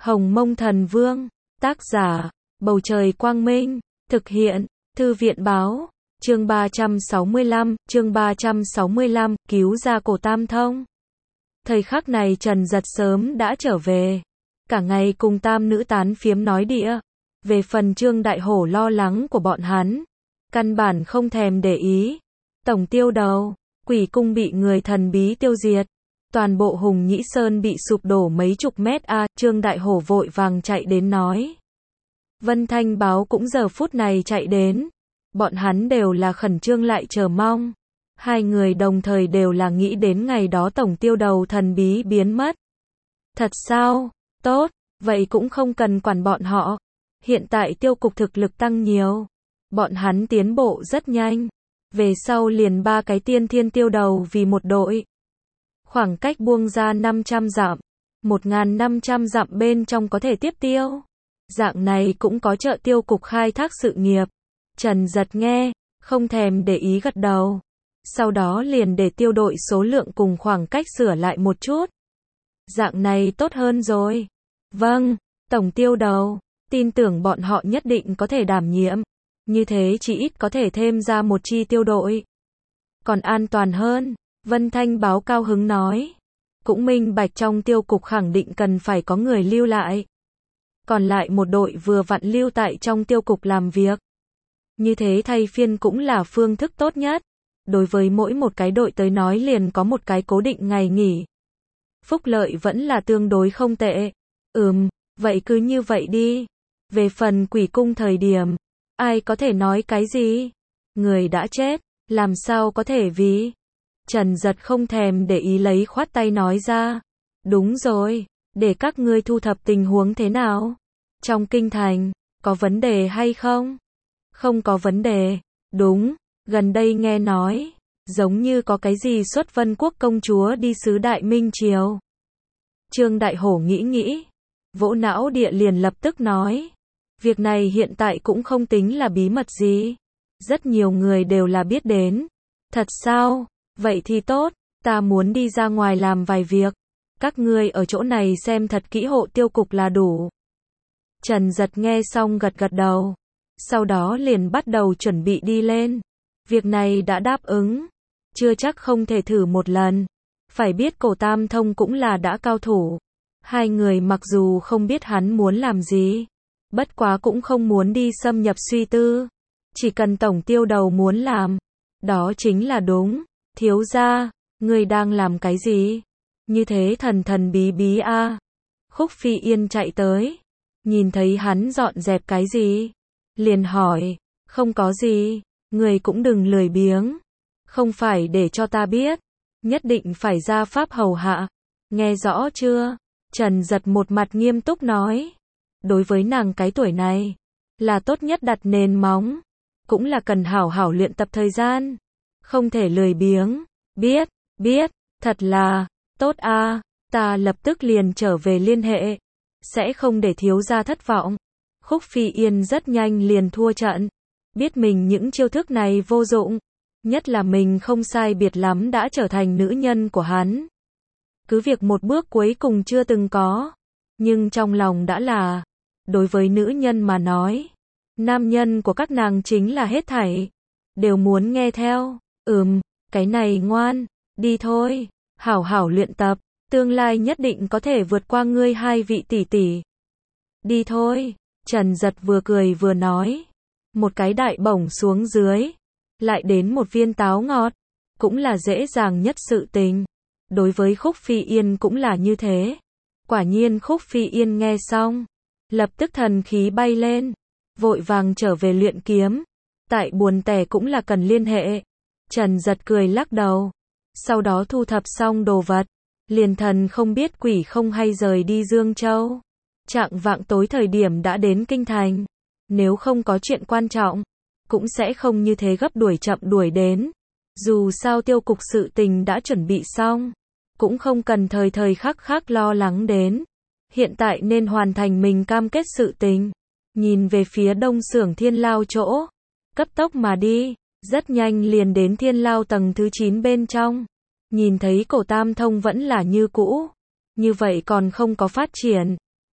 Hồng Mông Thần Vương, tác giả, Bầu Trời Quang Minh, thực hiện, Thư viện Báo, chương 365, cứu ra Cổ Tam Thông. Thời khắc này Trần Dật sớm đã trở về, cả ngày cùng tam nữ tán phiếm nói đĩa. Về phần Trương Đại Hổ lo lắng của bọn hắn, căn bản không thèm để ý. Tổng tiêu đầu, Quỷ Cung bị người thần bí tiêu diệt. Toàn bộ Hùng Nhĩ Sơn bị sụp đổ mấy chục mét Trương Đại Hổ vội vàng chạy đến nói. Vân Thanh Báo cũng giờ phút này chạy đến. Bọn hắn đều là khẩn trương lại chờ mong. Hai người đồng thời đều là nghĩ đến ngày đó tổng tiêu đầu thần bí biến mất. Thật sao? Tốt, vậy cũng không cần quản bọn họ. Hiện tại tiêu cục thực lực tăng nhiều. Bọn hắn tiến bộ rất nhanh. Về sau liền 3 cái tiên thiên tiêu đầu vì một đội. Khoảng cách buông ra 500 dặm. 1.500 dặm bên trong có thể tiếp tiêu. Dạng này cũng có trợ tiêu cục khai thác sự nghiệp. Trần Dật nghe, không thèm để ý gật đầu. Sau đó liền để tiêu đội số lượng cùng khoảng cách sửa lại một chút. Dạng này tốt hơn rồi. Vâng, tổng tiêu đầu, tin tưởng bọn họ nhất định có thể đảm nhiệm. Như thế chỉ ít có thể thêm ra một chi tiêu đội. Còn an toàn hơn, Vân Thanh Báo cao hứng nói. Cũng minh bạch trong tiêu cục khẳng định cần phải có người lưu lại. Còn lại một đội vừa vặn lưu tại trong tiêu cục làm việc. Như thế thay phiên cũng là phương thức tốt nhất. Đối với mỗi một cái đội tới nói liền có một cái cố định ngày nghỉ. Phúc lợi vẫn là tương đối không tệ. Vậy cứ như vậy đi. Về phần Quỷ Cung thời điểm, ai có thể nói cái gì? Người đã chết, làm sao có thể vì? Trần Dật không thèm để ý lấy khoát tay nói ra. Đúng rồi, để các ngươi thu thập tình huống thế nào? Trong kinh thành, có vấn đề hay không? Không có vấn đề. Đúng, gần đây nghe nói, giống như có cái gì xuất Vân Quốc công chúa đi sứ Đại Minh Triều. Trương Đại Hổ nghĩ, vỗ não địa liền lập tức nói. Việc này hiện tại cũng không tính là bí mật gì. Rất nhiều người đều là biết đến. Thật sao? Vậy thì tốt, ta muốn đi ra ngoài làm vài việc. Các ngươi ở chỗ này xem thật kỹ hộ tiêu cục là đủ. Trần Dật nghe xong gật gật đầu. Sau đó liền bắt đầu chuẩn bị đi lên. Việc này đã đáp ứng. Chưa chắc không thể thử một lần. Phải biết Cổ Tam Thông cũng là đã cao thủ. Hai người mặc dù không biết hắn muốn làm gì. Bất quá cũng không muốn đi xâm nhập suy tư. Chỉ cần tổng tiêu đầu muốn làm. Đó chính là đúng. Thiếu gia, ngươi đang làm cái gì? Như thế thần thần bí bí Khúc Phi Yên chạy tới. Nhìn thấy hắn dọn dẹp cái gì? Liền hỏi. Không có gì. Ngươi cũng đừng lười biếng. Không phải để cho ta biết. Nhất định phải ra pháp hầu hạ. Nghe rõ chưa? Trần Dật một mặt nghiêm túc nói. Đối với nàng cái tuổi này, là tốt nhất đặt nền móng. Cũng là cần hảo hảo luyện tập thời gian. Không thể lười biếng. Biết, thật là, tốt ta lập tức liền trở về liên hệ. Sẽ không để thiếu gia thất vọng. Khúc Phi Yên rất nhanh liền thua trận. Biết mình những chiêu thức này vô dụng. Nhất là mình không sai biệt lắm đã trở thành nữ nhân của hắn. Cứ việc một bước cuối cùng chưa từng có. Nhưng trong lòng đã là. Đối với nữ nhân mà nói. Nam nhân của các nàng chính là hết thảy. Đều muốn nghe theo. Cái này ngoan. Đi thôi. Hảo hảo luyện tập. Tương lai nhất định có thể vượt qua ngươi hai vị tỷ tỷ. Đi thôi. Trần Dật vừa cười vừa nói. Một cái đại bổng xuống dưới. Lại đến một viên táo ngọt. Cũng là dễ dàng nhất sự tình. Đối với Khúc Phi Yên cũng là như thế. Quả nhiên Khúc Phi Yên nghe xong. Lập tức thần khí bay lên. Vội vàng trở về luyện kiếm. Tại buồn tẻ cũng là cần liên hệ. Trần Dật cười lắc đầu. Sau đó thu thập xong đồ vật. Liền thần không biết quỷ không hay rời đi Dương Châu. Chạng vạng tối thời điểm đã đến kinh thành. Nếu không có chuyện quan trọng, cũng sẽ không như thế gấp chậm đuổi đến. Dù sao tiêu cục sự tình đã chuẩn bị xong. Cũng không cần thời khắc lo lắng đến. Hiện tại nên hoàn thành mình cam kết sự tình. Nhìn về phía đông xưởng Thiên Lao chỗ. Cấp tốc mà đi. Rất nhanh liền đến Thiên Lao tầng thứ 9 bên trong. Nhìn thấy Cổ Tam Thông vẫn là như cũ. Như vậy còn không có phát triển.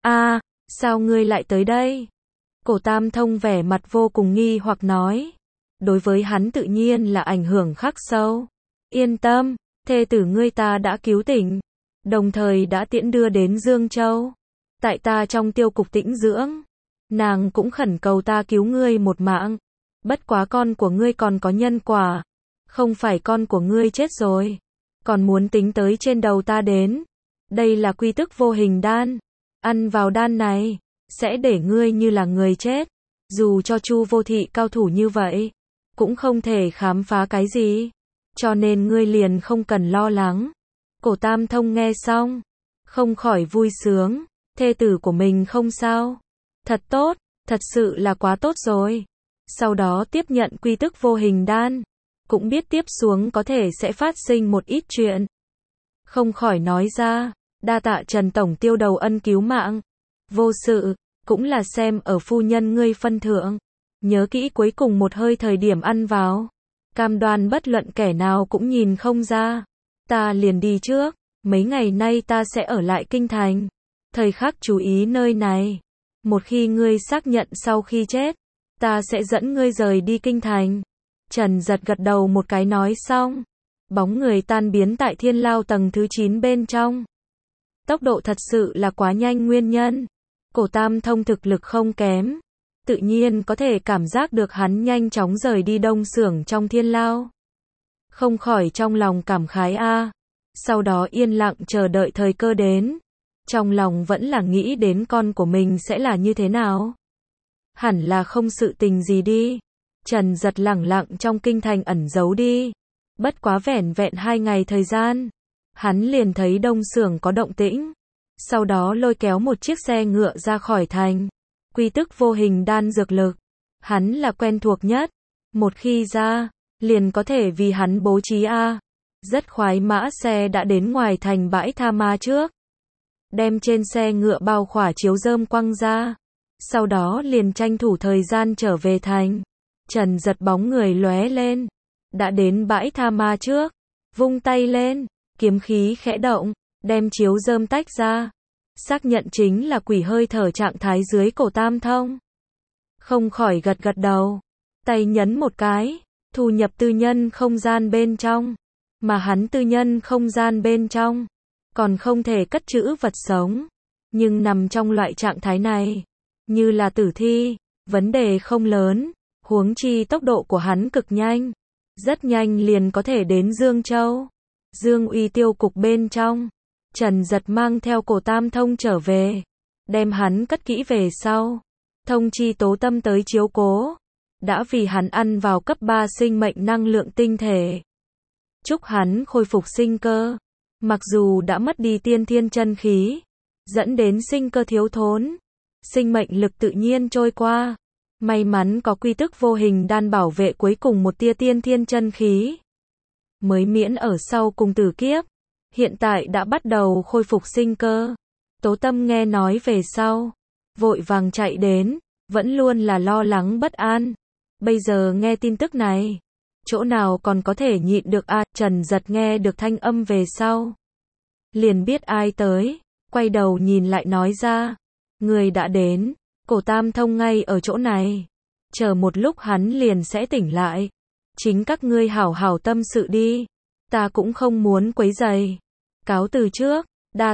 A, sao ngươi lại tới đây? Cổ Tam Thông vẻ mặt vô cùng nghi hoặc nói. Đối với hắn tự nhiên là ảnh hưởng khắc sâu. Yên tâm, thê tử ngươi ta đã cứu tỉnh, đồng thời đã tiễn đưa đến Dương Châu. Tại ta trong tiêu cục tĩnh dưỡng, nàng cũng khẩn cầu ta cứu ngươi một mạng. Bất quá con của ngươi còn có nhân quả, không phải con của ngươi chết rồi, còn muốn tính tới trên đầu ta đến. Đây là quy tức vô hình đan, ăn vào đan này, sẽ để ngươi như là người chết. Dù cho Chu Vô Thị cao thủ như vậy, cũng không thể khám phá cái gì, cho nên ngươi liền không cần lo lắng. Cổ Tam Thông nghe xong, không khỏi vui sướng, thê tử của mình không sao. Thật tốt, thật sự là quá tốt rồi. Sau đó tiếp nhận quy tức vô hình đan, cũng biết tiếp xuống có thể sẽ phát sinh một ít chuyện. Không khỏi nói ra, đa tạ Trần Tổng tiêu đầu ân cứu mạng. Vô sự, cũng là xem ở phu nhân ngươi phân thượng. Nhớ kỹ cuối cùng một hơi thời điểm ăn vào. Cam đoan bất luận kẻ nào cũng nhìn không ra. Ta liền đi trước, mấy ngày nay ta sẽ ở lại kinh thành. Thời khắc chú ý nơi này. Một khi ngươi xác nhận sau khi chết, ta sẽ dẫn ngươi rời đi kinh thành. Trần Giật gật đầu một cái nói xong. Bóng người tan biến tại thiên lao tầng thứ 9 bên trong. Tốc độ thật sự là quá nhanh nguyên nhân. Cổ Tam Thông thực lực không kém. Tự nhiên có thể cảm giác được hắn nhanh chóng rời đi đông xưởng trong thiên lao. Không khỏi trong lòng cảm khái a. Sau đó yên lặng chờ đợi thời cơ đến. Trong lòng vẫn là nghĩ đến con của mình sẽ là như thế nào. Hẳn là không sự tình gì đi. Trần Giật lẳng lặng trong kinh thành ẩn giấu đi. Bất quá vẻn vẹn 2 ngày thời gian, hắn liền thấy đông xưởng có động tĩnh. Sau đó lôi kéo một chiếc xe ngựa ra khỏi thành. Quy tức vô hình đan dược lực, hắn là quen thuộc nhất. Một khi ra, liền có thể vì hắn bố trí a. Rất khoái mã xe đã đến ngoài thành bãi tha ma trước. Đem trên xe ngựa bao khỏa chiếu rơm quăng ra. Sau đó liền tranh thủ thời gian trở về thành. Trần Giật bóng người lóe lên. Đã đến bãi tha ma trước. Vung tay lên, kiếm khí khẽ động, đem chiếu rơm tách ra. Xác nhận chính là quỷ hơi thở trạng thái dưới Cổ Tam Thông. Không khỏi gật gật đầu. Tay nhấn một cái, thu nhập tư nhân không gian bên trong. Mà hắn tư nhân không gian bên trong, còn không thể cất trữ vật sống. Nhưng nằm trong loại trạng thái này, như là tử thi, vấn đề không lớn. Huống chi tốc độ của hắn cực nhanh. Rất nhanh liền có thể đến Dương Châu. Dương Uy tiêu cục bên trong. Trần Giật mang theo Cổ Tam Thông trở về. Đem hắn cất kỹ về sau. Thông chi Tố Tâm tới chiếu cố. Đã vì hắn ăn vào cấp 3 sinh mệnh năng lượng tinh thể. Chúc hắn khôi phục sinh cơ. Mặc dù đã mất đi tiên thiên chân khí, dẫn đến sinh cơ thiếu thốn. Sinh mệnh lực tự nhiên trôi qua. May mắn có quy tức vô hình đan bảo vệ cuối cùng một tia tiên thiên chân khí. Mới miễn ở sau cùng tử kiếp. Hiện tại đã bắt đầu khôi phục sinh cơ. Tố Tâm nghe nói về sau, vội vàng chạy đến, vẫn luôn là lo lắng bất an. Bây giờ nghe tin tức này, chỗ nào còn có thể nhịn được a. Trần Giật nghe được thanh âm về sau, liền biết ai tới, quay đầu nhìn lại nói ra, người đã đến. Cổ Tam Thông ngay ở chỗ này, chờ một lúc hắn liền sẽ tỉnh lại. Chính các ngươi hảo hảo tâm sự đi, ta cũng không muốn quấy rầy. Cáo từ trước, đa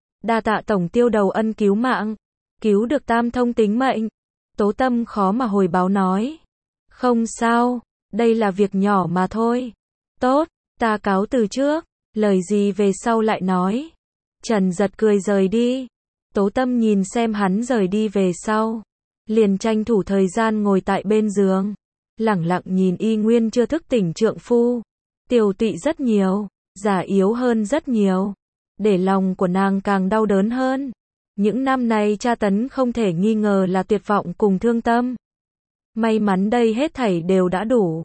tạ tổng tiêu đầu ân cứu mạng, cứu được Tam Thông tính mệnh. Tố Tâm khó mà hồi báo nói, không sao, đây là việc nhỏ mà thôi. Tốt, ta cáo từ trước, lời gì về sau lại nói. Trần Giật cười rời đi. Tố Tâm nhìn xem hắn rời đi về sau, liền tranh thủ thời gian ngồi tại bên giường, lẳng lặng nhìn y nguyên chưa thức tỉnh trượng phu. Tiều tụy rất nhiều, già yếu hơn rất nhiều, để lòng của nàng càng đau đớn hơn. Những năm này tra tấn không thể nghi ngờ là tuyệt vọng cùng thương tâm. May mắn đây hết thảy đều đã đủ.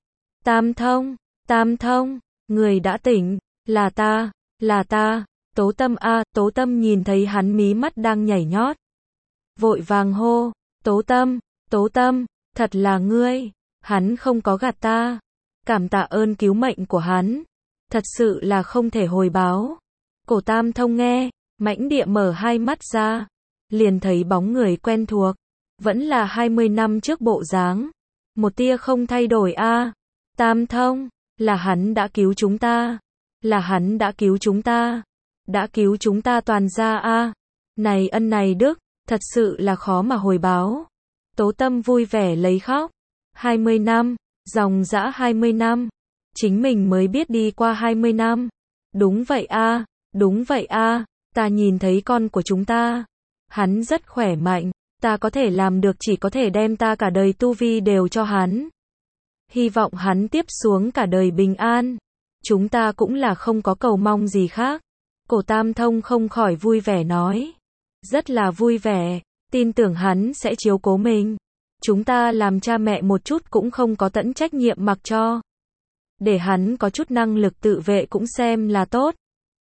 Tam Thông, người đã tỉnh, là ta. Tố Tâm a. Tố Tâm nhìn thấy hắn mí mắt đang nhảy nhót, vội vàng hô, Tố Tâm, thật là ngươi, hắn không có gạt ta. Cảm tạ ơn cứu mệnh của hắn, thật sự là không thể hồi báo. Cổ Tam Thông nghe, mãnh địa mở hai mắt ra, liền thấy bóng người quen thuộc, vẫn là 20 năm trước bộ dáng, một tia không thay đổi a. Tam Thông, là hắn đã cứu chúng ta, là hắn đã cứu chúng ta, đã cứu chúng ta toàn gia a. Này ân này đức, thật sự là khó mà hồi báo. Tố Tâm vui vẻ lấy khóc. 20 năm, dòng dã 20 năm, chính mình mới biết đi qua 20 năm. Đúng vậy a, đúng vậy a, ta nhìn thấy con của chúng ta, hắn rất khỏe mạnh, ta có thể làm được chỉ có thể đem ta cả đời tu vi đều cho hắn. Hy vọng hắn tiếp xuống cả đời bình an. Chúng ta cũng là không có cầu mong gì khác. Cổ Tam Thông không khỏi vui vẻ nói. Rất là vui vẻ, tin tưởng hắn sẽ chiếu cố mình. Chúng ta làm cha mẹ một chút cũng không có tận trách nhiệm mặc cho. Để hắn có chút năng lực tự vệ cũng xem là tốt.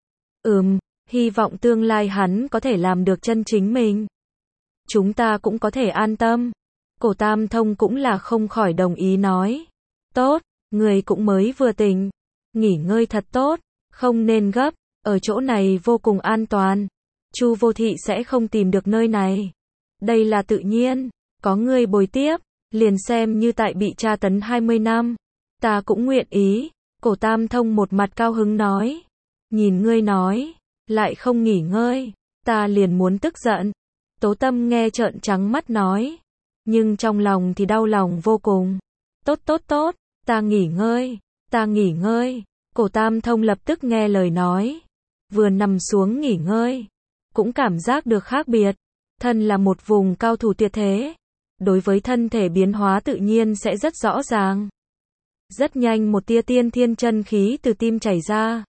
Hy vọng tương lai hắn có thể làm được chân chính mình. Chúng ta cũng có thể an tâm. Cổ Tam Thông cũng là không khỏi đồng ý nói. Tốt, người cũng mới vừa tỉnh. Nghỉ ngơi thật tốt, không nên gấp, ở chỗ này vô cùng an toàn. Chu Vô Thị sẽ không tìm được nơi này. Đây là tự nhiên, có người bồi tiếp, liền xem như tại bị tra tấn 20 năm. Ta cũng nguyện ý, Cổ Tam Thông một mặt cao hứng nói. Nhìn ngươi nói, lại không nghỉ ngơi, ta liền muốn tức giận. Tố Tâm nghe trợn trắng mắt nói, nhưng trong lòng thì đau lòng vô cùng. Tốt tốt tốt, ta nghỉ ngơi, ta nghỉ ngơi. Cổ Tam Thông lập tức nghe lời nói, vừa nằm xuống nghỉ ngơi, cũng cảm giác được khác biệt. Thân là một vùng cao thủ tuyệt thế, đối với thân thể biến hóa tự nhiên sẽ rất rõ ràng. Rất nhanh một tia tiên thiên chân khí từ tim chảy ra,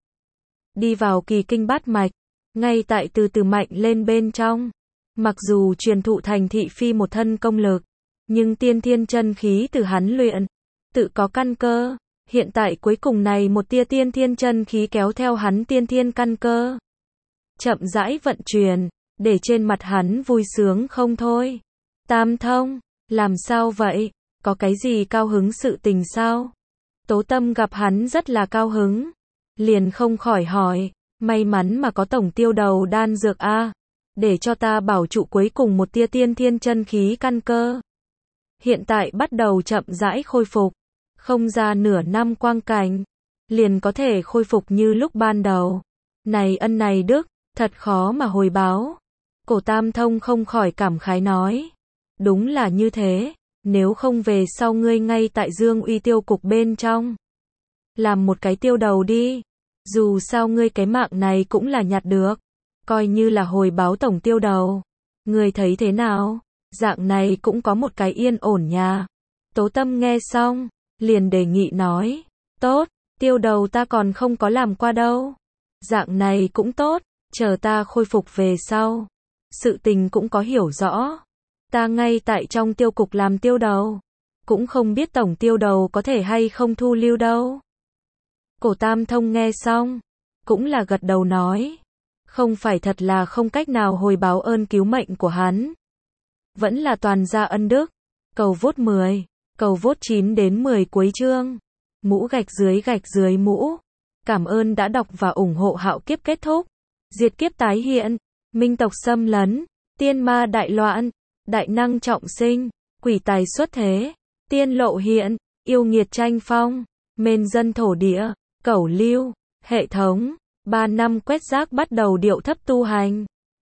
đi vào kỳ kinh bát mạch, ngay tại từ từ mạnh lên bên trong. Mặc dù truyền thụ thành thị phi một thân công lực, nhưng tiên thiên chân khí từ hắn luyện, tự có căn cơ. Hiện tại cuối cùng này một tia tiên thiên chân khí kéo theo hắn tiên thiên căn cơ, chậm rãi vận chuyển, để trên mặt hắn vui sướng không thôi. Tam Thông, làm sao vậy? Có cái gì cao hứng sự tình sao? Tố Tâm gặp hắn rất là cao hứng, liền không khỏi hỏi, may mắn mà có tổng tiêu đầu đan dược a, để cho ta bảo trụ cuối cùng một tia tiên thiên chân khí căn cơ. Hiện tại bắt đầu chậm rãi khôi phục, không ra nửa năm quang cảnh, liền có thể khôi phục như lúc ban đầu. Này ân này đức, thật khó mà hồi báo. Cổ Tam Thông không khỏi cảm khái nói. Đúng là như thế, nếu không về sau ngươi ngay tại Dương Uy tiêu cục bên trong, làm một cái tiêu đầu đi. Dù sao ngươi cái mạng này cũng là nhặt được, coi như là hồi báo tổng tiêu đầu. Ngươi thấy thế nào? Dạng này cũng có một cái yên ổn nhà. Tố Tâm nghe xong, liền đề nghị nói. Tốt, tiêu đầu ta còn không có làm qua đâu. Dạng này cũng tốt, chờ ta khôi phục về sau, sự tình cũng có hiểu rõ. Ta ngay tại trong tiêu cục làm tiêu đầu, cũng không biết tổng tiêu đầu có thể hay không thu lưu đâu. Cổ Tam Thông nghe xong, cũng là gật đầu nói. Không phải thật là không cách nào hồi báo ơn cứu mệnh của hắn. Vẫn là toàn gia ân đức. Cầu vote 10, cầu vote 9 đến 10 cuối chương. Mũ gạch dưới mũ. Cảm ơn đã đọc và ủng hộ Hạo Kiếp kết thúc. Diệt kiếp tái hiện, minh tộc xâm lấn, tiên ma đại loạn, đại năng trọng sinh, quỷ tài xuất thế, tiên lộ hiện, yêu nghiệt tranh phong, mên dân thổ địa, cẩu lưu, hệ thống, 3 năm quét rác bắt đầu điệu thấp tu hành.